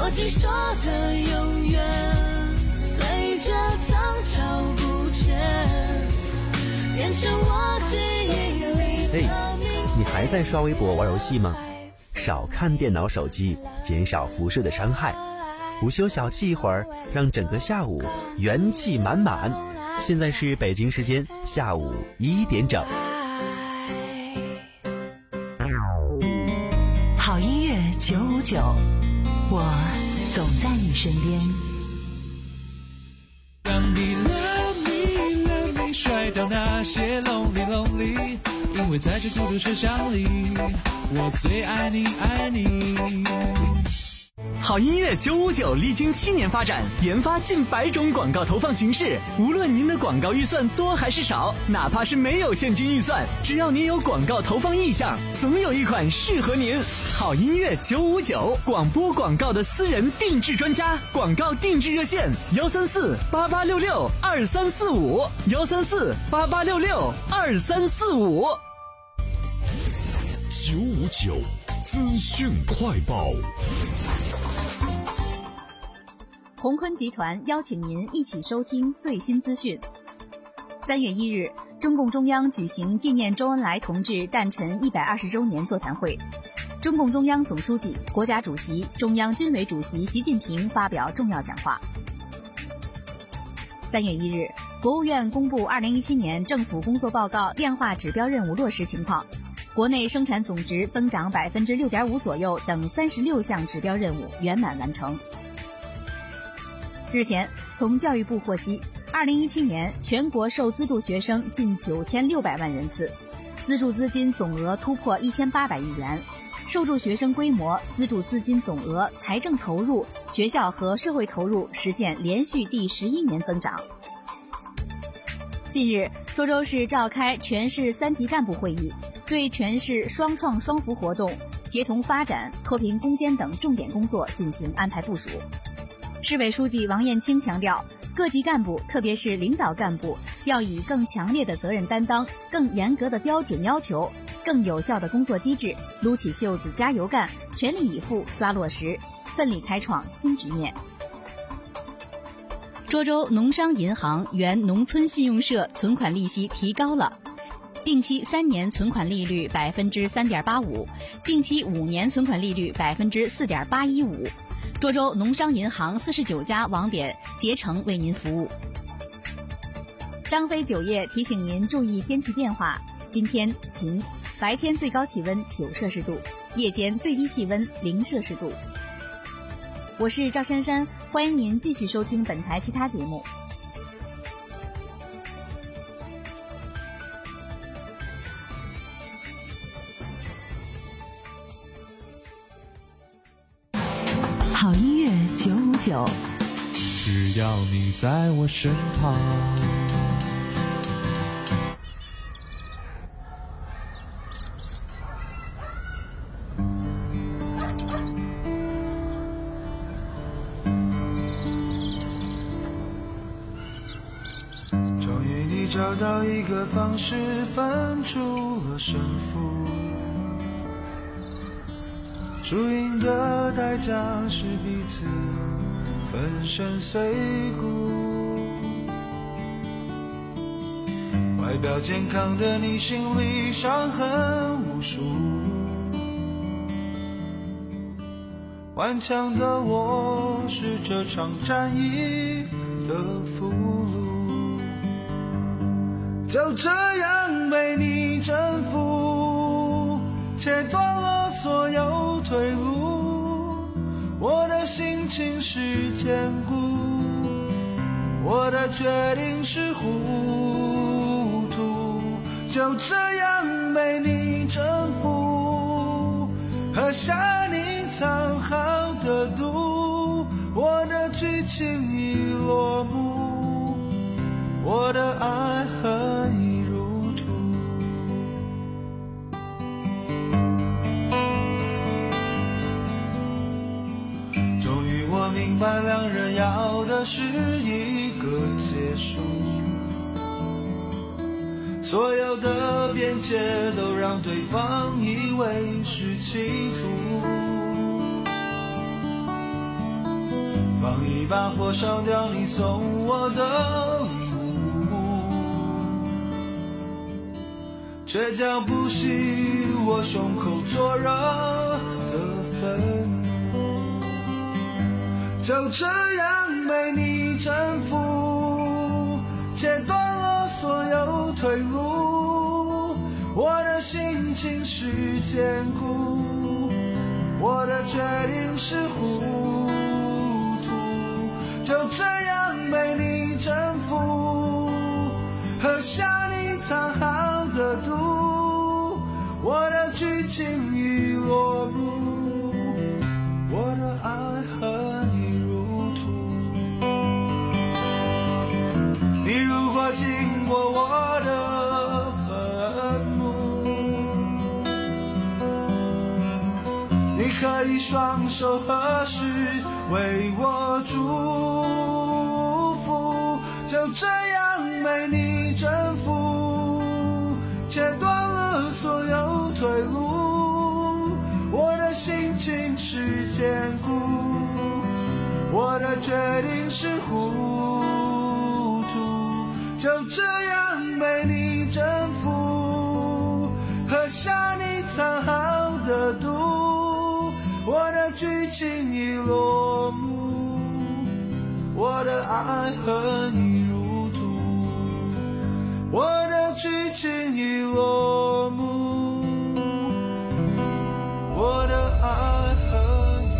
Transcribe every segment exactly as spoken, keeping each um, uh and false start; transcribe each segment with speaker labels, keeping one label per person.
Speaker 1: 我既说的永远随着涨潮不见，变成我记忆里的名字。
Speaker 2: 你还在刷微博玩游戏吗？少看电脑手机，减少辐射的伤害。午休小憩一会儿，让整个下午元气满满。现在是北京时间下午一点整。
Speaker 3: 好音乐九五九，我总在你身边。
Speaker 4: 让你 love me love me 甩掉那些 lonely lonely， 因为在这孤独车厢里，我最爱你爱你。
Speaker 5: 好音乐九五九历经七年发展，研发近百种广告投放形式。无论您的广告预算多还是少，哪怕是没有现金预算，只要您有广告投放意向，总有一款适合您。好音乐九五九，广播广告的私人定制专家，广告定制热线幺三四八八六六二三四五幺三四八八六六二三四五。
Speaker 6: 九五九资讯快报。
Speaker 7: 鸿坤集团邀请您一起收听最新资讯。三月一日，中共中央举行纪念周恩来同志诞辰一百二十周年座谈会，中共中央总书记、国家主席、中央军委主席习近平发表重要讲话。三月一日，国务院公布二零一七年政府工作报告量化指标任务落实情况，国内生产总值增长百分之六点五左右等三十六项指标任务圆满完成。日前，从教育部获悉，二零一七年全国受资助学生近九千六百万人次，资助资金总额突破一千八百亿元，受助学生规模、资助资金总额、财政投入、学校和社会投入实现连续第十一年增长。近日，涿州市召开全市三级干部会议，对全市双创双扶活动、协同发展、脱贫攻坚等重点工作进行安排部署。市委书记王艳青强调，各级干部，特别是领导干部，要以更强烈的责任担当、更严格的标准要求、更有效的工作机制，撸起袖子加油干，全力以赴抓落实，奋力开创新局面。涿州农商银行原农村信用社存款利息提高了，定期三年存款利率百分之三点八五，定期五年存款利率百分之四点八一五。涿州农商银行四十九家网点竭诚为您服务。张飞酒业提醒您注意天气变化，今天晴，白天最高气温九摄氏度，夜间最低气温零摄氏度。我是赵珊珊，欢迎您继续收听本台其他节目。
Speaker 3: 好音乐九五九，
Speaker 4: 只要你在我身旁。
Speaker 8: 终于你找到一个方式分出了胜负，输赢的代价是彼此粉身碎骨。外表健康的你，心里伤痕无数。顽强的我是这场战役的俘虏，就这样被你征服，切断了所有退路。我的心情是坚固，我的决定是糊涂，就这样被你征服，喝下你藏好的毒。我的剧情已落幕，我的爱恨已入土。终于我明白，两人要的是一个结束，所有的边界都让对方以为是企图。 放一把火烧掉你送我的礼物，倔强不息我胸口灼热的愤怒，就这样被你征服，切断了所有退路，我的心情是坚固，我的决定是糊涂，就这样被你征服，喝下你藏好的毒，我的剧情已落幕，我的爱和你如图。你如果经过我的坟墓，你可以双手合十为我祝福，就这样被你征服，切断了所有退路，我的心情是坚固，我的决定是糊涂，就这样被你征服，喝下你藏好的毒，我的剧情已落幕，我的爱和你如图，我的剧情已落幕，我的爱和你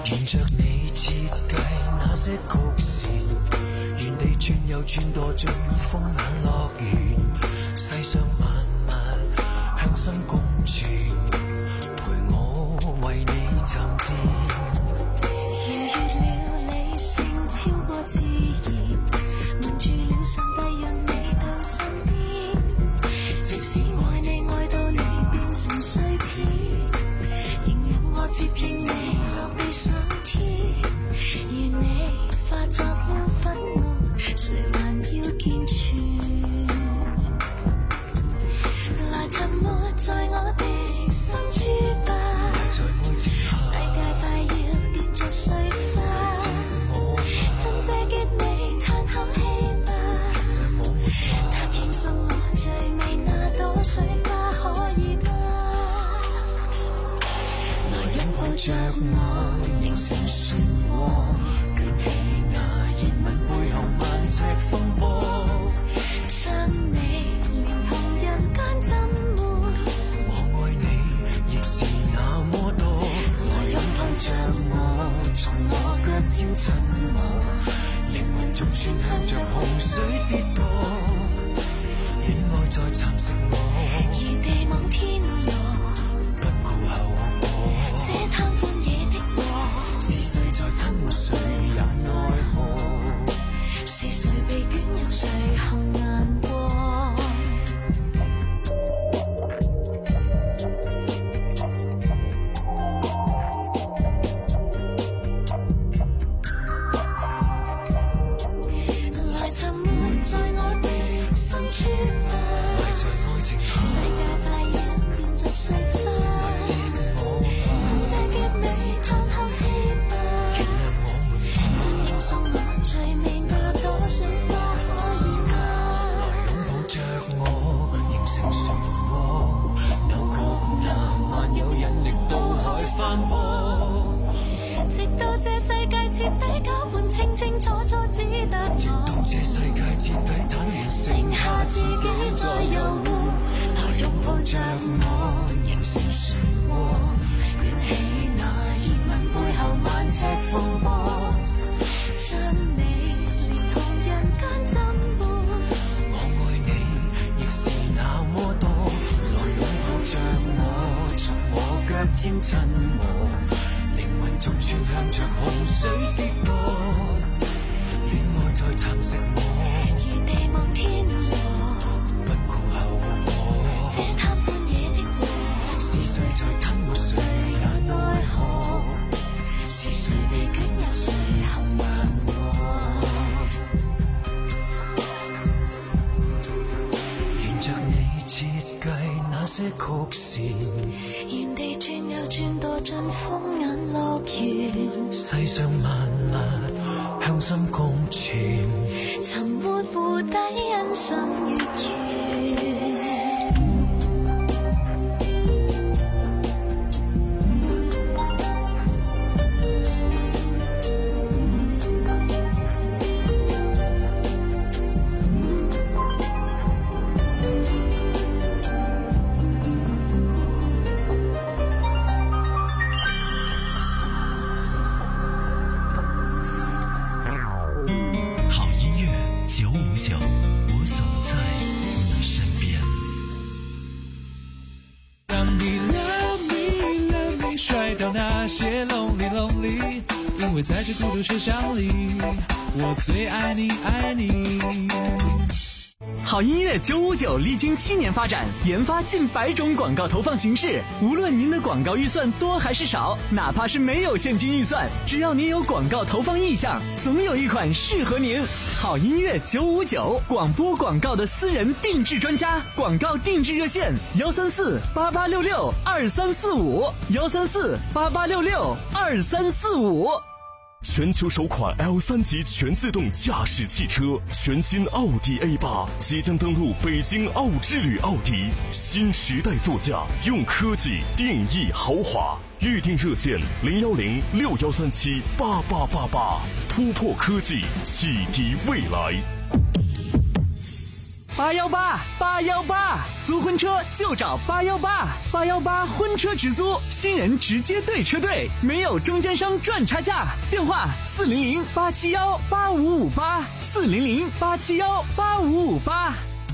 Speaker 9: 沿着你設計那些曲線，原地轉又轉墮進風眼樂園，世上萬物向心共存，陪我為你沉澱。
Speaker 1: 逾越了理性超過自然，瞞住了上帝讓你到身邊，即使愛你愛到你變成碎片，仍讓我接應你落地上天，願你化作污粉末，誰還要健全？來沉沒在我的心珠吧，世界快要變作碎花，趁這結你嘆口氣吧，答應送我最美那朵水花可以嗎？來擁抱着我，形成漩渦，捲起那熱吻背後萬尺風波，將你連同人間浸沒。
Speaker 9: 我愛你亦是那麼多，
Speaker 1: 來擁抱着我，從我腳尖親我，
Speaker 9: 靈魂逐串向着洪水跌墮，戀愛再蠶食我，
Speaker 1: 如地網天羅，
Speaker 9: 不顧後果。
Speaker 1: 這貪歡野的禍，
Speaker 9: 是誰在吞沒誰也奈何？
Speaker 1: 是誰被捲入誰紅顏過？來沉沒在我的心處吧，世界快要變作碎花，趁這結你嘆口氣吧，答應送我最美那朵水花可以嗎？
Speaker 9: 擁抱着我，形成漩渦，扭曲那萬有引力到海翻波，
Speaker 1: 直到這世界徹底攪拌，清清楚楚只得
Speaker 9: 直到
Speaker 1: 我，
Speaker 9: 這世界徹底坦然，
Speaker 1: 剩下自己在遊湖。來擁抱着我，
Speaker 9: 形成漩渦，
Speaker 1: 捲起那熱吻背後萬尺風波，將你連同人間浸沒。
Speaker 9: 我愛你亦是那麼多，來擁抱着我，從我腳尖親我，靈魂逐串向着洪水跌墮，戀愛再蠶食我，
Speaker 1: 如地網天羅，
Speaker 9: 不顧後果。
Speaker 1: 這貪歡野的禍，
Speaker 9: 是誰在吞沒誰也奈何？
Speaker 1: 是誰被捲入誰紅顏過？
Speaker 9: 沿着你設計那些曲線，
Speaker 1: 原地轉又轉墮進風眼樂園，
Speaker 9: 世上萬物向心共存，
Speaker 1: 沉沒湖底欣賞月圓。
Speaker 6: 好音乐九五九，我总在你身边。
Speaker 4: 让你 love me love me 甩掉那些 lonely lonely， 因为在这孤独车厢里，我最爱你爱你。
Speaker 5: 好音乐九五九历经七年发展，研发近百种广告投放形式。无论您的广告预算多还是少，哪怕是没有现金预算，只要您有广告投放意向，总有一款适合您。好音乐九五九，广播广告的私人定制专家，广告定制热线：幺三四八八六六二三四五，幺三四八八六六二三四五。
Speaker 6: 全球首款 L 三 级全自动驾驶汽车，全新奥迪 A 八即将登陆北京奥之旅奥迪，新时代座驾，用科技定义豪华。预订热线零幺零六幺三七八八八八，突破科技，启迪未来。
Speaker 5: 八幺八八幺八，租婚车就找八幺八八幺八婚车直租，新人直接对车队，没有中间商赚差价。电话四零零八七幺八五五八，四零零八七幺八五五八。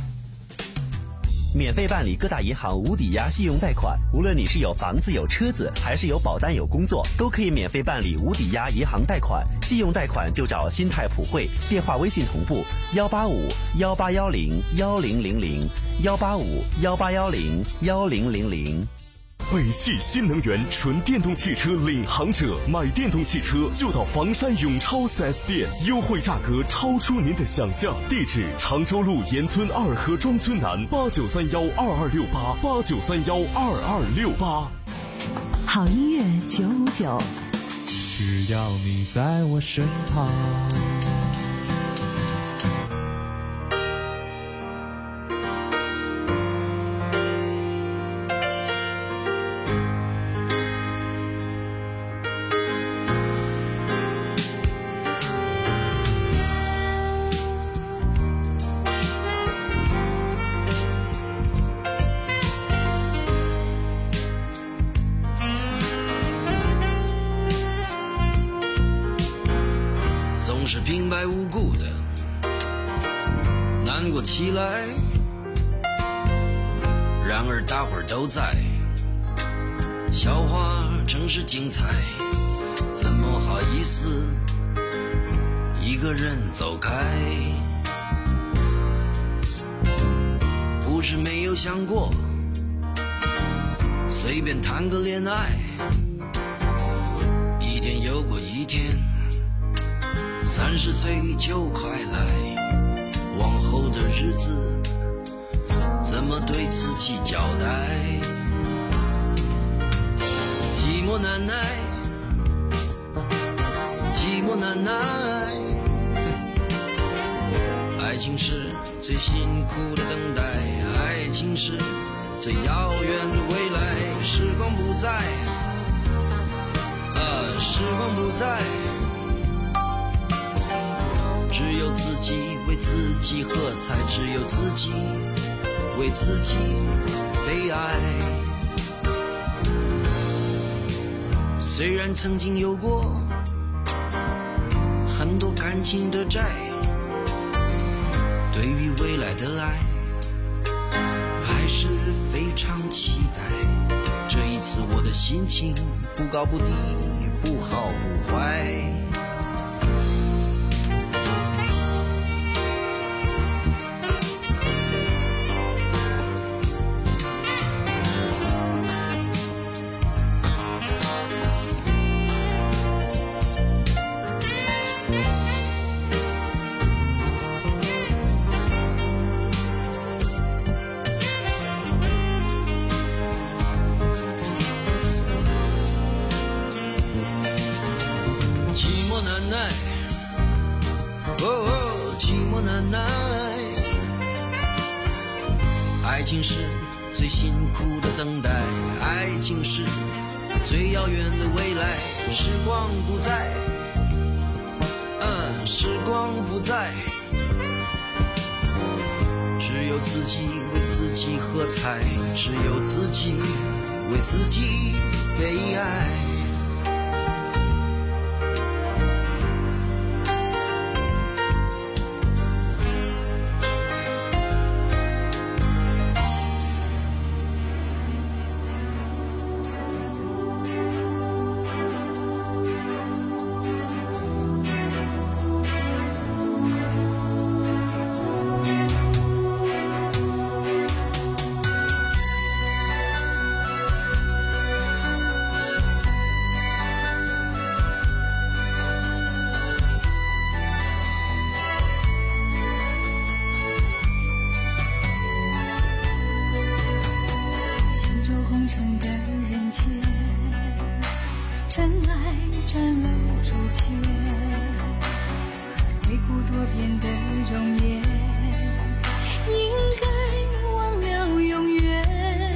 Speaker 2: 免费办理各大银行无抵押信用贷款，无论你是有房子有车子，还是有保单有工作，都可以免费办理无抵押银行贷款。信用贷款就找新泰普惠，电话微信同步幺八五幺八幺零幺零零零幺八五幺八幺零幺零零零。
Speaker 6: 北汽新能源纯电动汽车领航者，买电动汽车就到房山永超 四 S 店，优惠价格超出您的想象。地址：常州路沿村二河庄村南，八九三幺二二六八八九三幺二二六八。
Speaker 3: 好音乐九五九，
Speaker 4: 只要你在我身旁。
Speaker 9: 总是平白无故的难过起来，然而大伙儿都在，笑话真是精彩，怎么好意思一个人走开？不是没有想过随便谈个恋爱，一天又过一天，三十岁就快来，往后的日子怎么对自己交代？寂寞难耐，寂寞难耐，爱情是最辛苦的等待，爱情是最遥远的未来。时光不在，呃，时光不在，只有自己为自己喝彩，只有自己为自己悲哀。虽然曾经有过很多感情的债，对于未来的爱还是非常期待。这一次我的心情不高不低，不好不坏，爱情是最辛苦的等待，爱情是最遥远的未来。时光不在，嗯，时光不在，只有自己为自己喝彩，只有自己为自己悲哀。
Speaker 1: 尘埃展露竹签，回顾多变的容颜，应该忘了永远。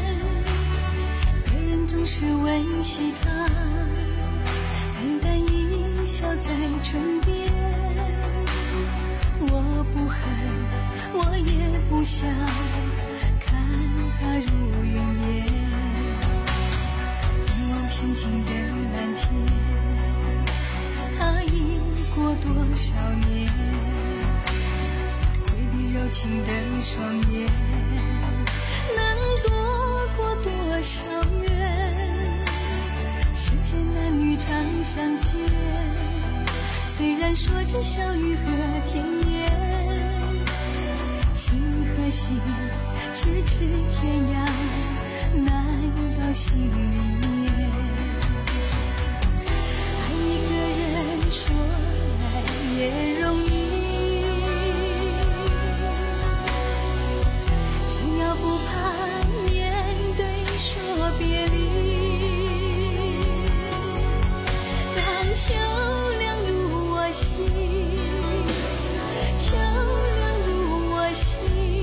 Speaker 1: 别人总是问起他，淡淡一笑在唇边。我不恨， 我也不想看它如云烟。一望平静的蓝天，它已过多少年？回避柔情的双眼，能躲过多少远？世间男女常相见，虽然说着笑语和甜言，心和心咫尺天涯难到心里面。爱一个人说来也容易，只要不怕面对说别离。但秋凉如我心，秋凉如我心，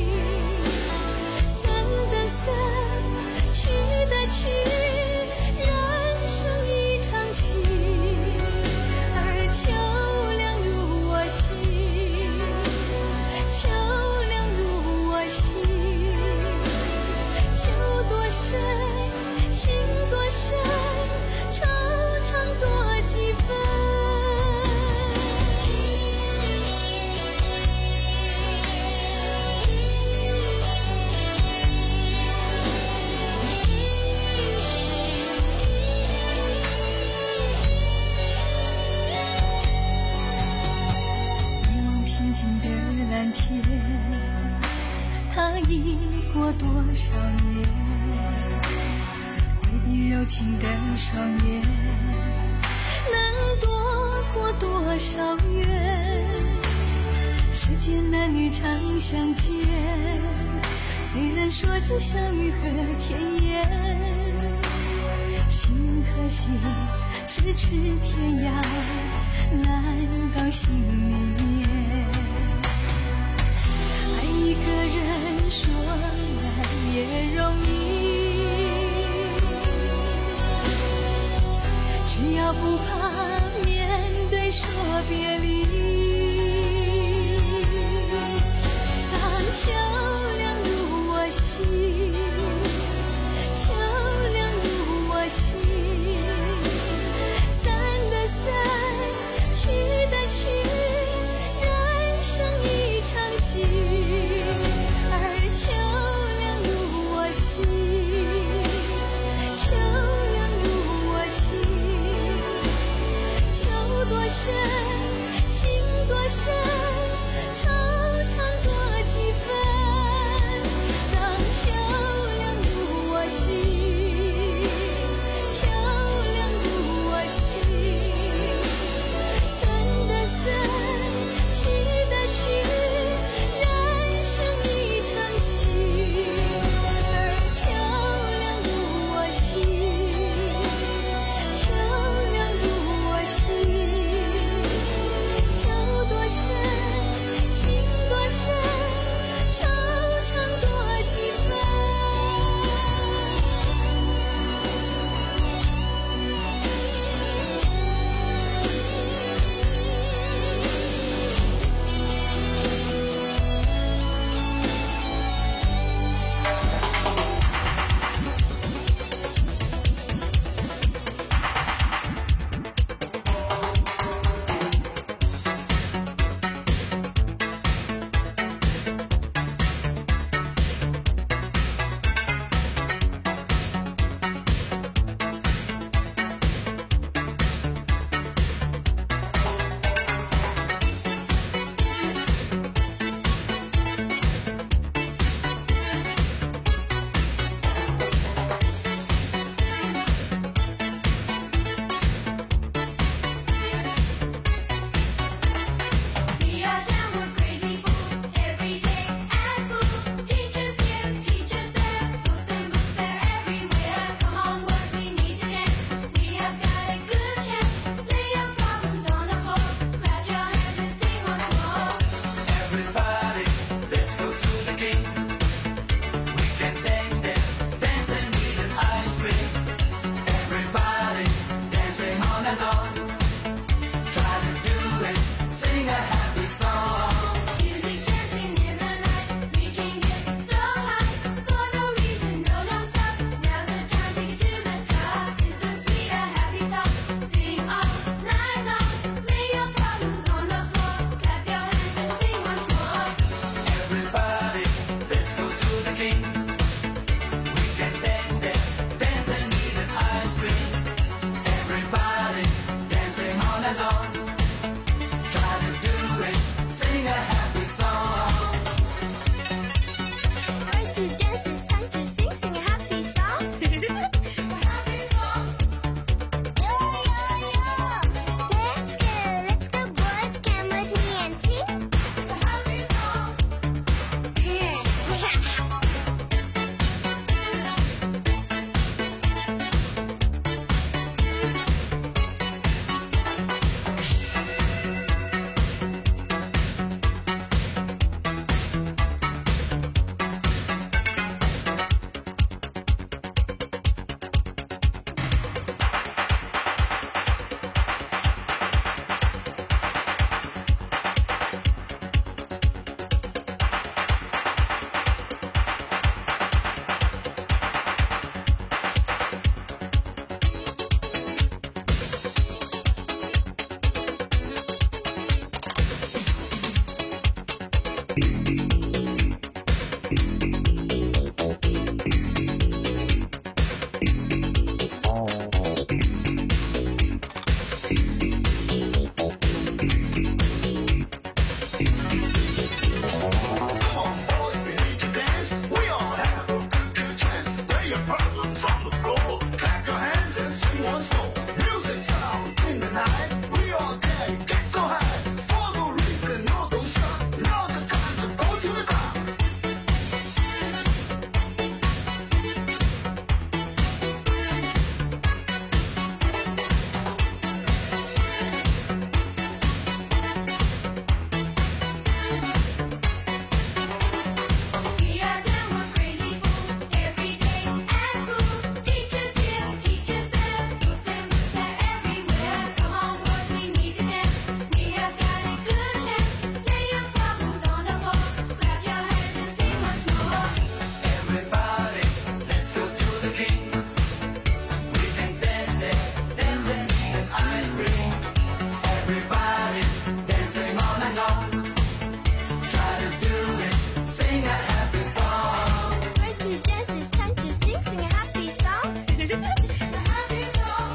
Speaker 1: 散的散，去的去，人生一场戏。而秋凉如我心，秋凉如我心，秋多深，心多深，惆怅多几分。一望平静的蓝天，它已过多少年？回避柔情的双眼，能躲过多少远？世间男女常相见，虽然说着笑语和甜言，心和心咫尺天涯难到心里面。爱一个人说来也容易，只要不怕面对说别离。当秋凉如我心，秋凉如我心，散的散，去的去，人生一场戏。而秋凉如我心，秋凉如我心，秋多深，
Speaker 9: and on. Try to do it, sing a happy song.
Speaker 1: Learn to dance, it's time to sing, sing a happy song. Happy song. Yo, yo, yo. Let's go, let's go, boys. Come with me and sing. Happy song. We are them, we're crazy fools. Every day at school, teachers here, teachers there, books and books are everywhere. Come on, boys, we need to dance. We have got a good chance. Lay your problems on the floor, clap your hands and sing once more.
Speaker 9: Everybody, let's go to the king. We can dance there, dance and eat an ice cream. Everybody, dancing on and on. Try to do it, sing a happy song.
Speaker 1: Learn to dance, it's time to sing, sing a happy song. Happy song.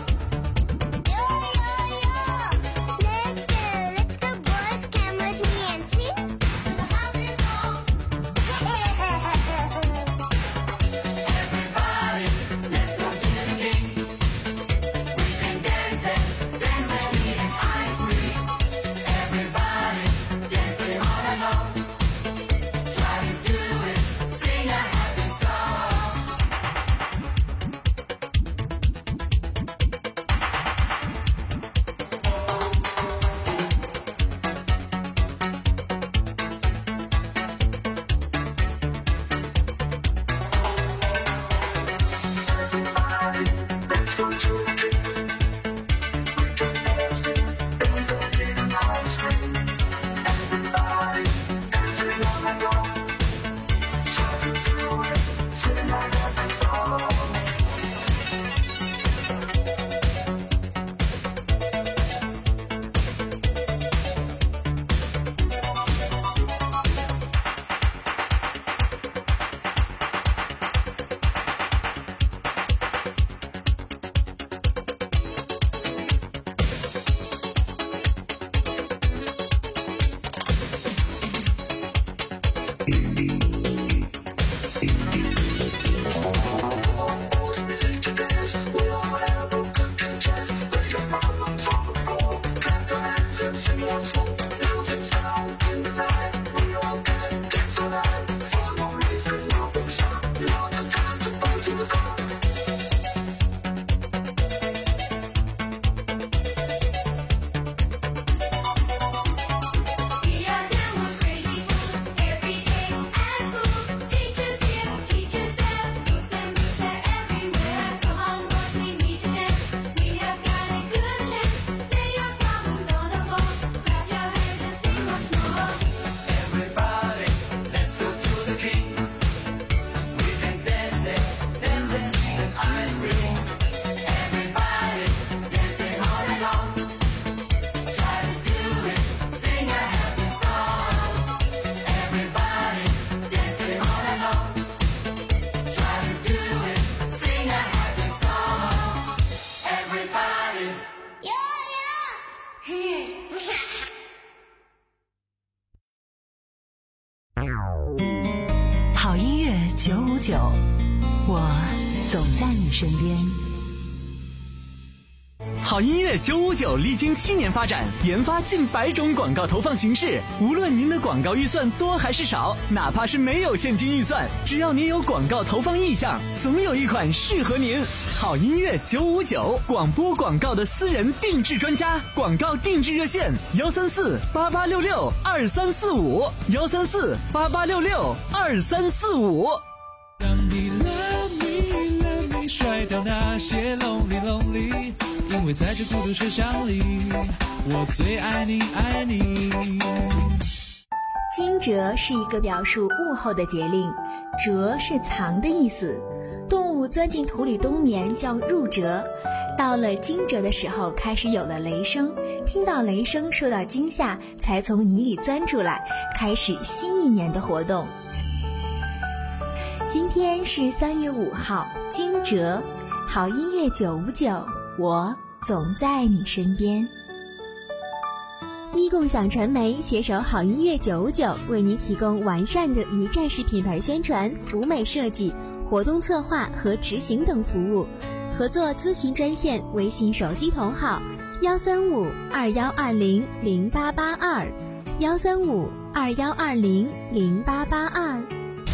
Speaker 1: Yo, yo, yo. Let's go, let's go, boys. Come with me and sing. Happy song.
Speaker 9: Everybody, let's go to the king. We can dance there, dance and eat an ice cream. Everybody, dancing on and on. Try to do it, sing a happy song.
Speaker 1: We are them, we're crazy fools. Every day at
Speaker 3: 好音乐九五九，我总在你身边。
Speaker 5: 好音乐九五九历经七年发展，研发近百种广告投放形式。无论您的广告预算多还是少，哪怕是没有现金预算，只要您有广告投放意向，总有一款适合您。好音乐九五九，广播广告的私人定制专家，广告定制热线：幺三四八八六六二三四五，幺三四八八六六二三四五。
Speaker 4: 让你 love me love me 甩掉那些 lonely lonely， 因为在这孤独车厢里，我最爱你爱你。
Speaker 10: 惊蛰是一个表述物候的节令，蛰是藏的意思。动物钻进土里冬眠叫入蛰，到了惊蛰的时候开始有了雷声，听到雷声受到惊吓，才从泥里钻出来，开始新一年的活动。今天是三月五号，惊蛰。好音乐九五九，我总在你身边。一共享传媒携手好音乐九五九，为您提供完善的一站式品牌宣传、舞美设计、活动策划和执行等服务。合作咨询专线：微信手机同号幺三五二幺二零零八八二，幺三五二幺二零零八八二。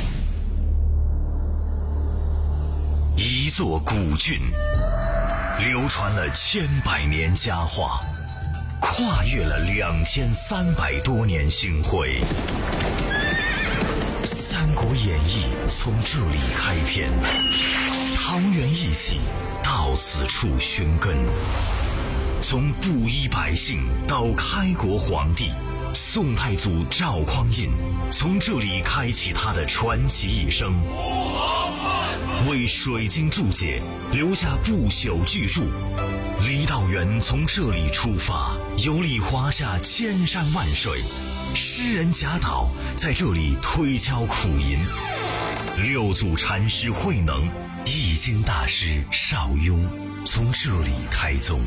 Speaker 6: 一座古郡，流传了千百年佳话，跨越了两千三百多年星辉。《三国演义》从这里开篇，桃园一起到此处寻根。从布衣百姓到开国皇帝，宋太祖赵匡胤从这里开启他的传奇一生，为水晶注解留下不朽巨著。李道元从这里出发，游历华夏千山万水。诗人贾岛在这里推敲苦吟，六祖禅师慧能、易经大师邵雍从这里开宗。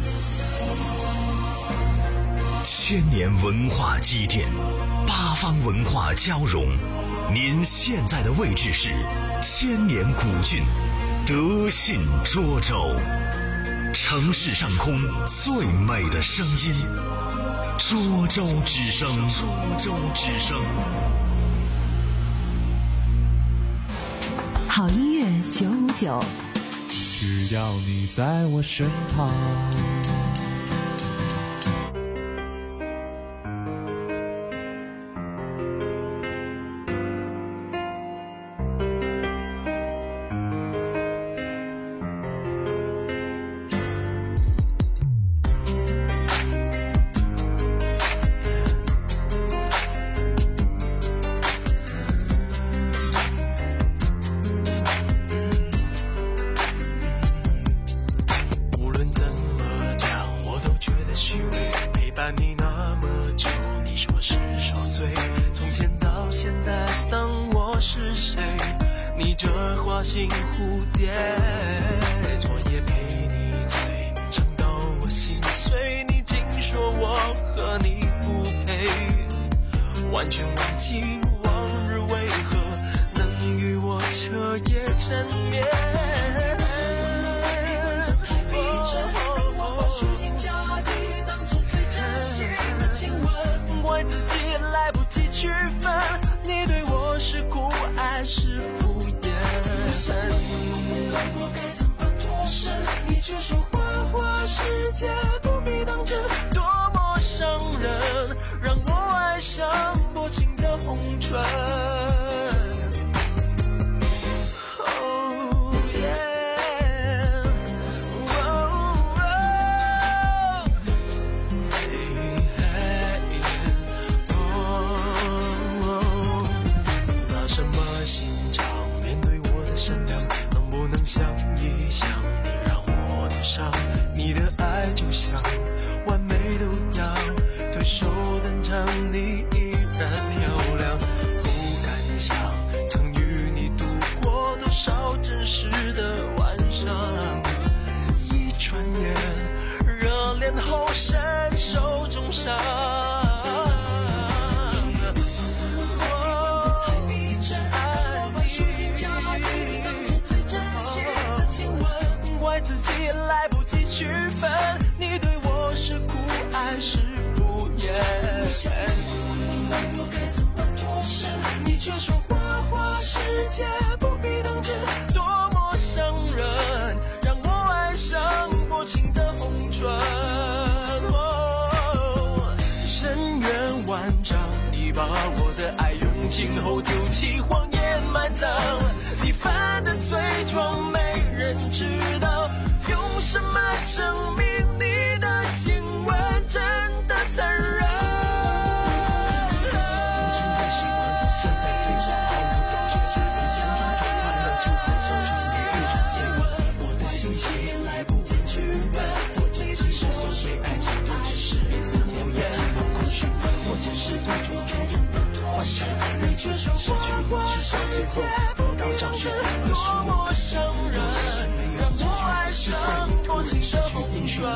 Speaker 6: 千年文化积淀，八方文化交融。您现在的位置是千年古郡德信涿州，城市上空最美的声音，涿州之声。涿州之声。
Speaker 3: 好音乐九五九，
Speaker 4: 只要你在我身旁。
Speaker 9: 心蝴蝶，昨夜陪你醉，唱到我心碎，你竟说我和你不配，完全忘记往日为何能与我彻夜缠绵。怪自己来不及区分，你对我是酷爱是敷衍。我该怎么脱身？你却说花花世界不必当真，多么伤人，让我爱上薄情的红唇。想一想，你让我多伤，你的爱就像完美的舞蹈，对手单唱你依然漂亮。不敢想曾与你度过多少真实的晚上，一转眼热恋后身受重伤。 区分，你对我是酷爱是敷衍。我该怎么脱身？你却说花花世界不必当真，多么伤人，让我爱上薄情的红唇。哦，深渊万丈，你把我的爱用尽后丢弃，谎言埋葬，你犯的罪状没人知道，用什么证明你的亲吻真的残忍？你却说花花世界不必当真，多么伤人，让我爱上薄情的红唇。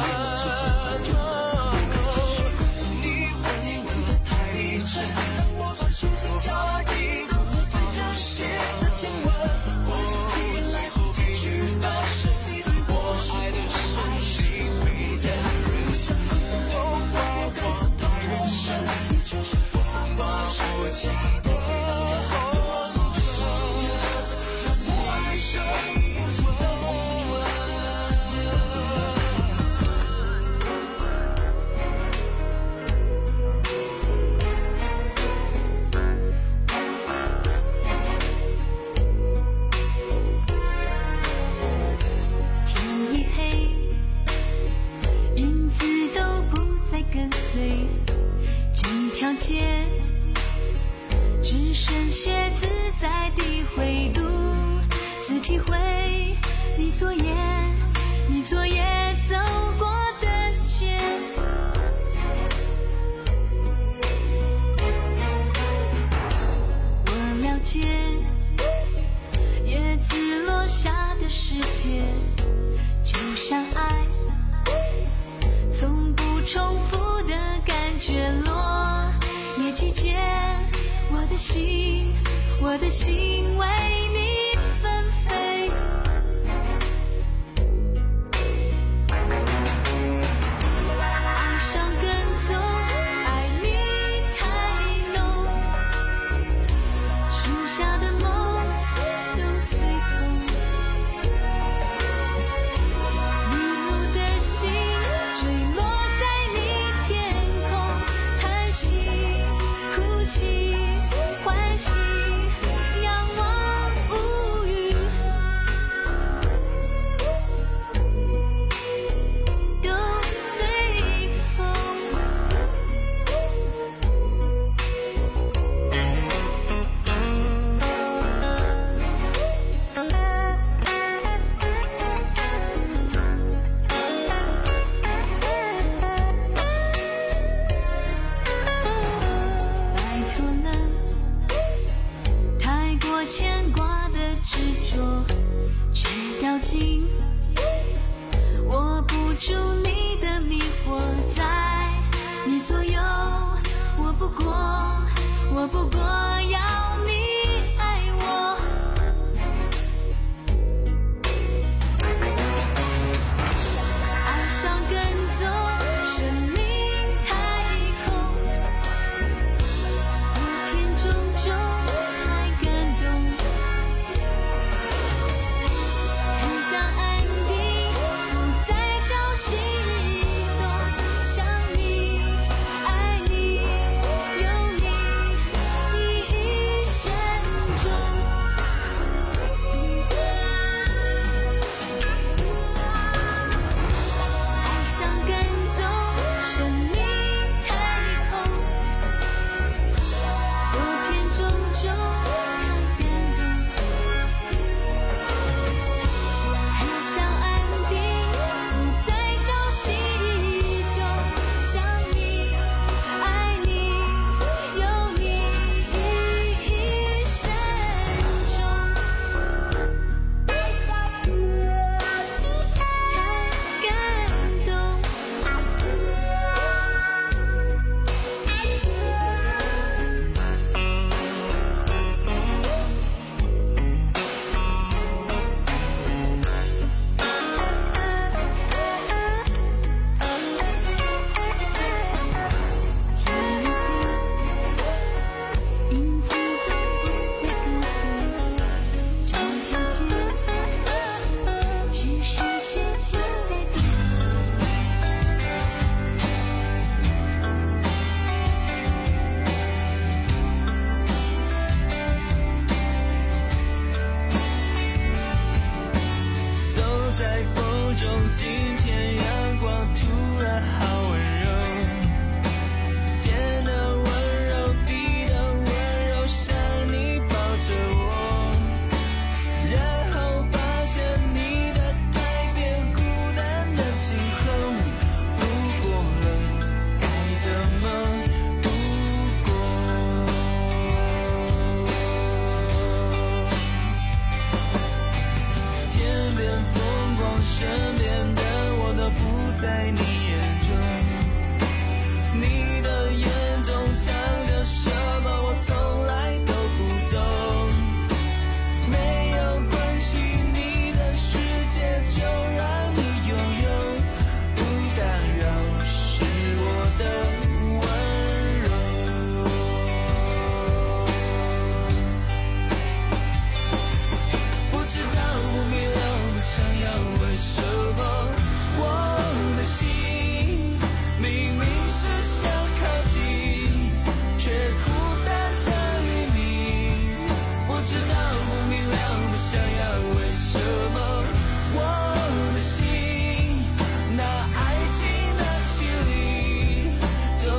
Speaker 9: 你吻得太真，让我把抒情加以当作最真切的亲吻，我自己来不及去分，你对我爱的是你会的人生，都怪我该怎么脱身，你却说花花世界。
Speaker 1: 只剩鞋子在地回路，自体会你昨夜你昨夜走过的街。我了解叶子落下的世界，就像爱从不重复的感觉，落叶季节，我的心我的心为你纷飞。爱上跟踪，爱你太浓，许下的梦都随风，迷路的心坠落在你天空，叹息哭泣欢喜仰望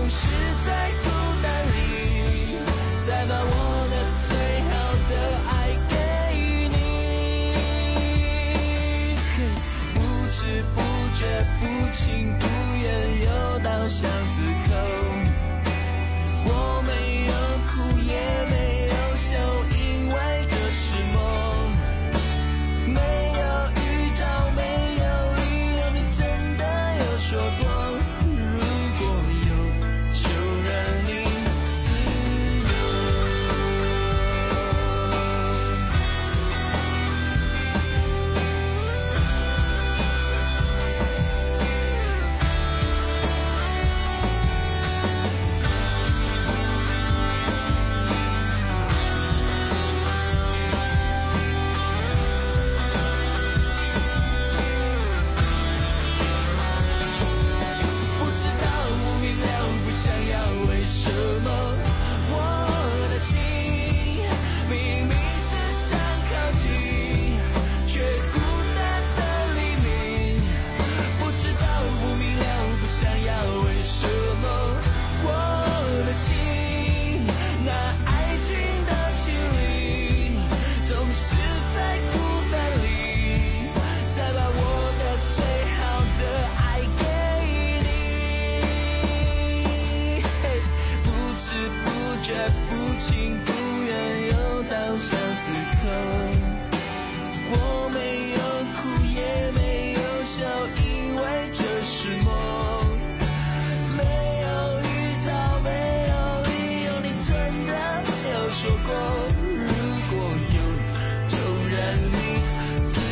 Speaker 9: 是在孤单里再把我的最好的爱给你，不知不觉不情不愿又到巷子口，我没有哭也没有笑，因为这是梦，没有预兆没有理由，你真的有说过如果有就让你自不情不愿又到巷子口，我没有哭也没有笑，因为这是梦，没有预兆没有理由，你真的有说过如果有就让你自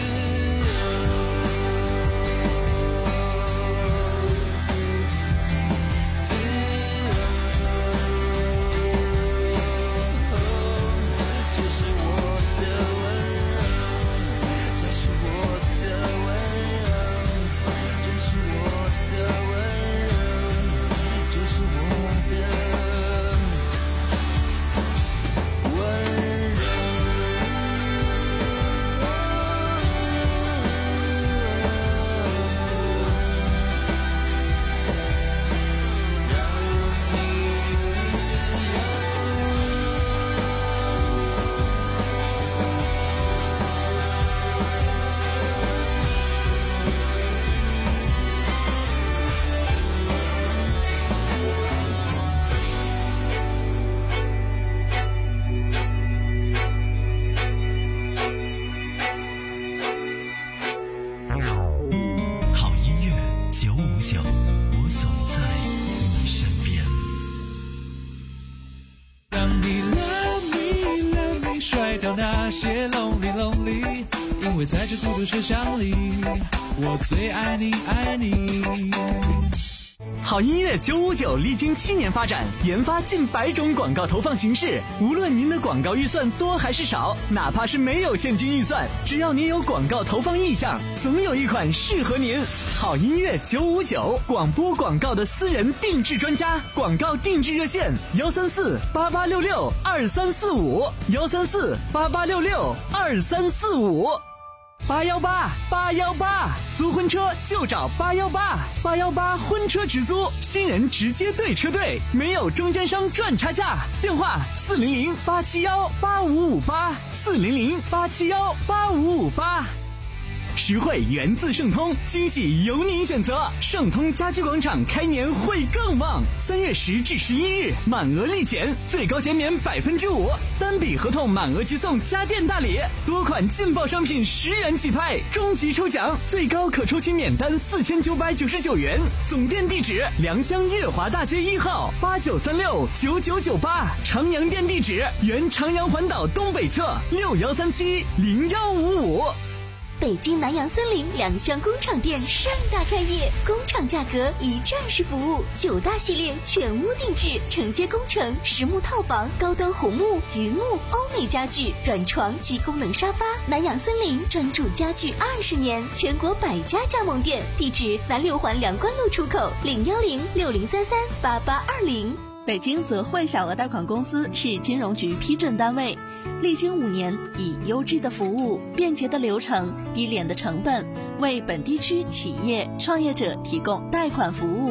Speaker 4: 那些 lonely lonely， 因为在这孤独车厢里，我最爱你爱你。
Speaker 5: 好音乐九五九历经七年发展，研发近百种广告投放形式。无论您的广告预算多还是少，哪怕是没有现金预算，只要您有广告投放意向，总有一款适合您。好音乐九五九，广播广告的私人定制专家，广告定制热线：幺三四八八六六二三四五，幺三四八八六六二三四五。八幺八八幺八，租婚车就找八幺八，八幺八婚车直租，新人直接对车队，没有中间商赚差价。电话四零零八七幺八五五八，四零零八七幺八五五八。实惠源自盛通，惊喜由您选择。盛通家居广场开年会更旺，三月十至十一日满额立减，最高减免百分之五，单笔合同满额即送家电大礼，多款劲爆商品十元起拍，终极抽奖最高可抽取免单四千九百九十九元。总店地址：良乡月华大街一号八九三六九九九八，长阳店地址：原长阳环岛东北侧六幺三七零幺五五。
Speaker 10: 北京南洋森林良乡工厂店盛大开业，工厂价格一站式服务，九大系列全屋定制，承接工程、实木套房、高端红木、榆木、欧美家具、软床及功能沙发。南洋森林专注家具二十年，全国百家加盟店，地址南六环梁关路出口零幺零六零三三八八二零。
Speaker 11: 北京泽汇小额贷款公司是金融局批准单位，历经五年，以优质的服务、便捷的流程、低廉的成本，为本地区企业创业者提供贷款服务，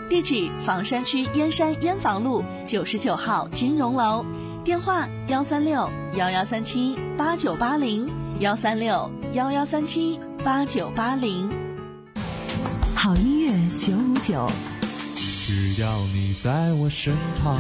Speaker 11: 地址房山区燕山燕房路九十九号金融楼，电话幺三六幺幺三七八九八零幺三六幺幺三七八九八零。
Speaker 3: 好音乐九五九，
Speaker 4: 只要你在我身旁。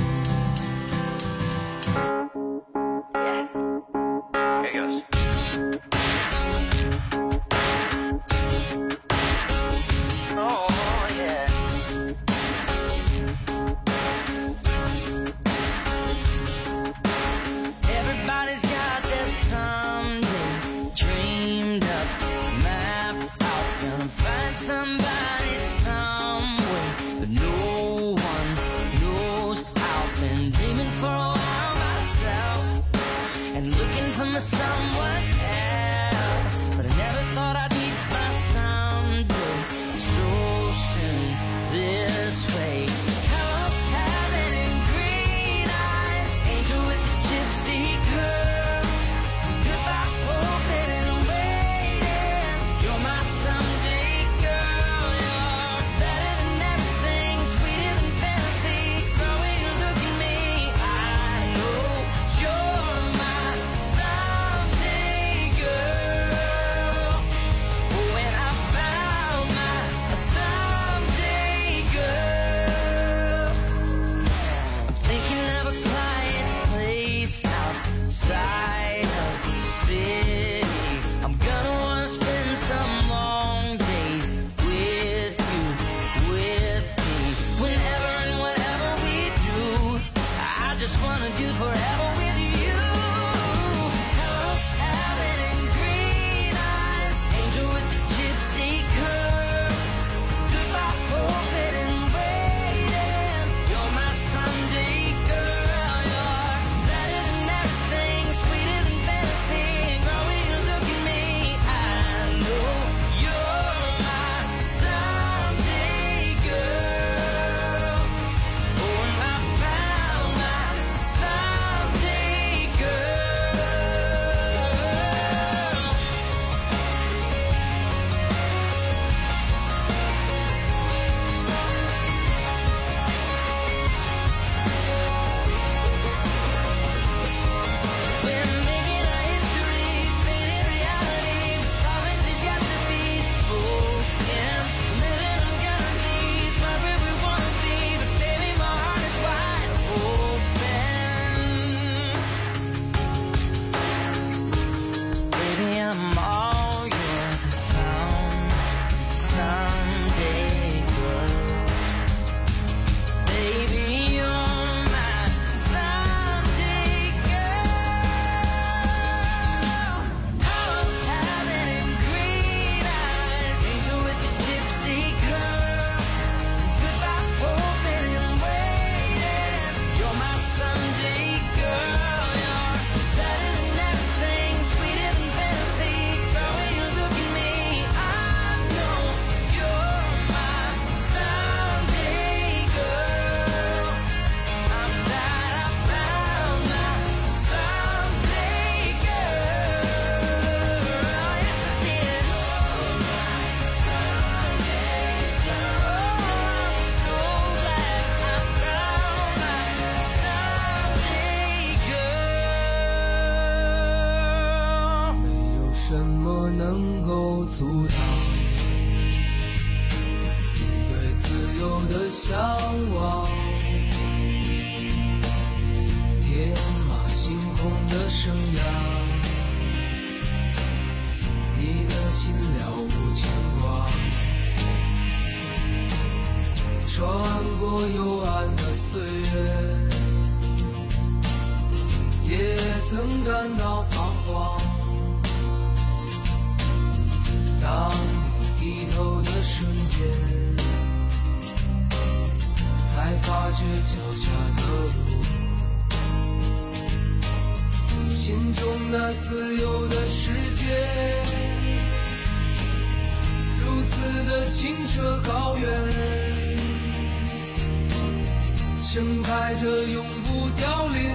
Speaker 8: 盛开着永不凋零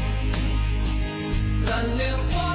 Speaker 8: 蓝莲花。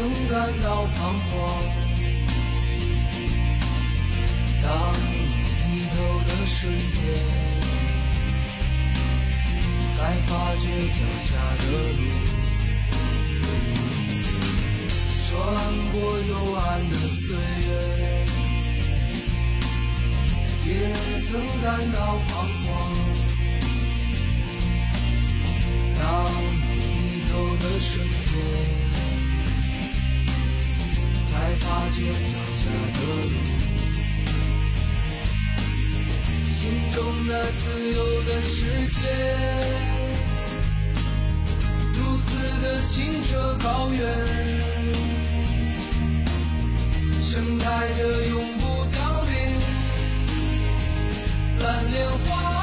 Speaker 9: 曾感到彷徨。当你低头的瞬间，才发觉脚下的路，穿过幽暗的岁月，也曾感到彷徨。当你低头的瞬间，才发觉脚下的路，心中那自由的世界，如此的清澈高远，盛开着永不凋零蓝莲花。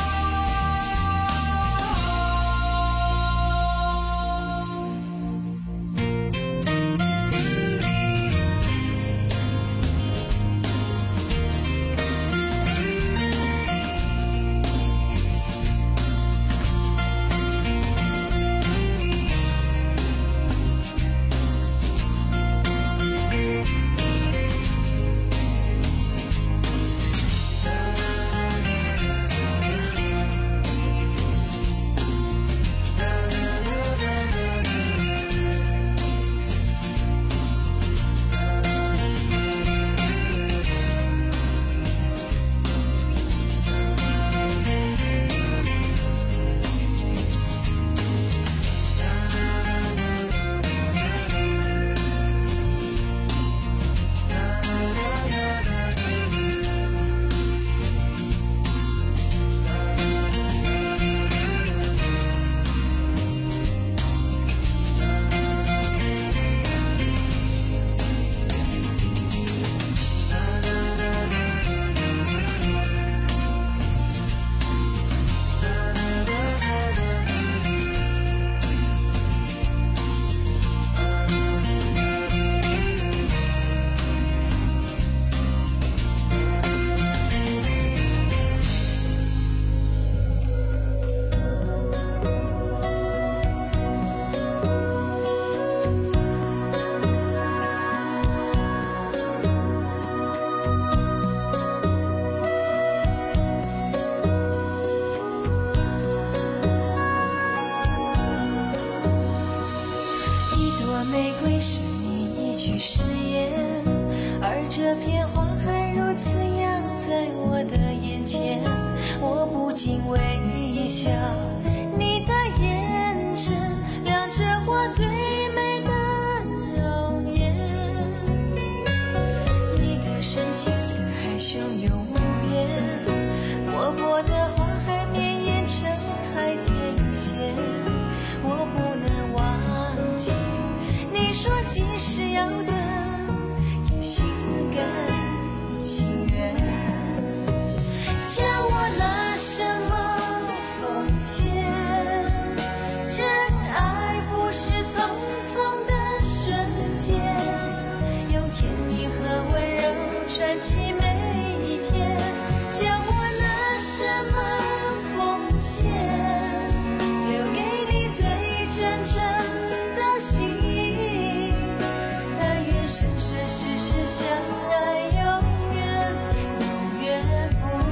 Speaker 1: 我不禁微笑，你的眼神亮着我最美的容颜，你的深情似海汹涌无边，活泼的花海绵延成海天一线，我不能忘记你说即使要的也心甘情愿，叫我拿什么奉献？真爱不是匆匆的瞬间，有甜蜜和温柔传奇每一天，叫我拿什么奉献？留给你最真诚的心，但愿生生世世相爱永远永远不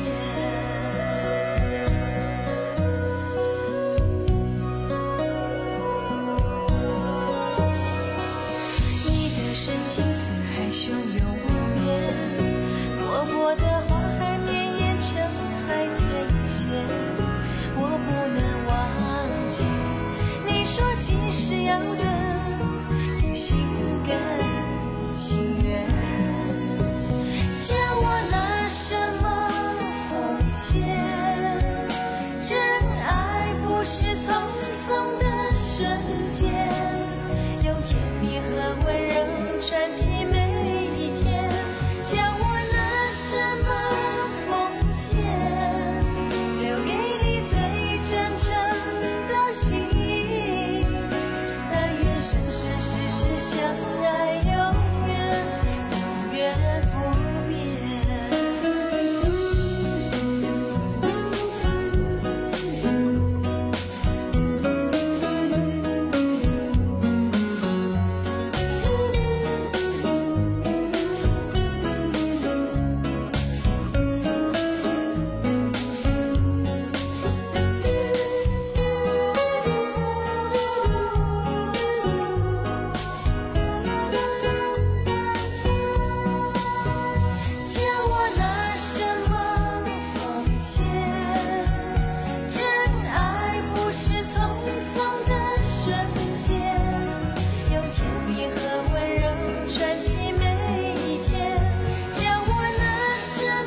Speaker 1: 深情似海汹涌无边，活泼的花海绵延成海天一线，我不能忘记你说即使要的也心甘情愿，叫我拿什么奉献？真爱不是匆匆的瞬间，有甜蜜和温柔传奇。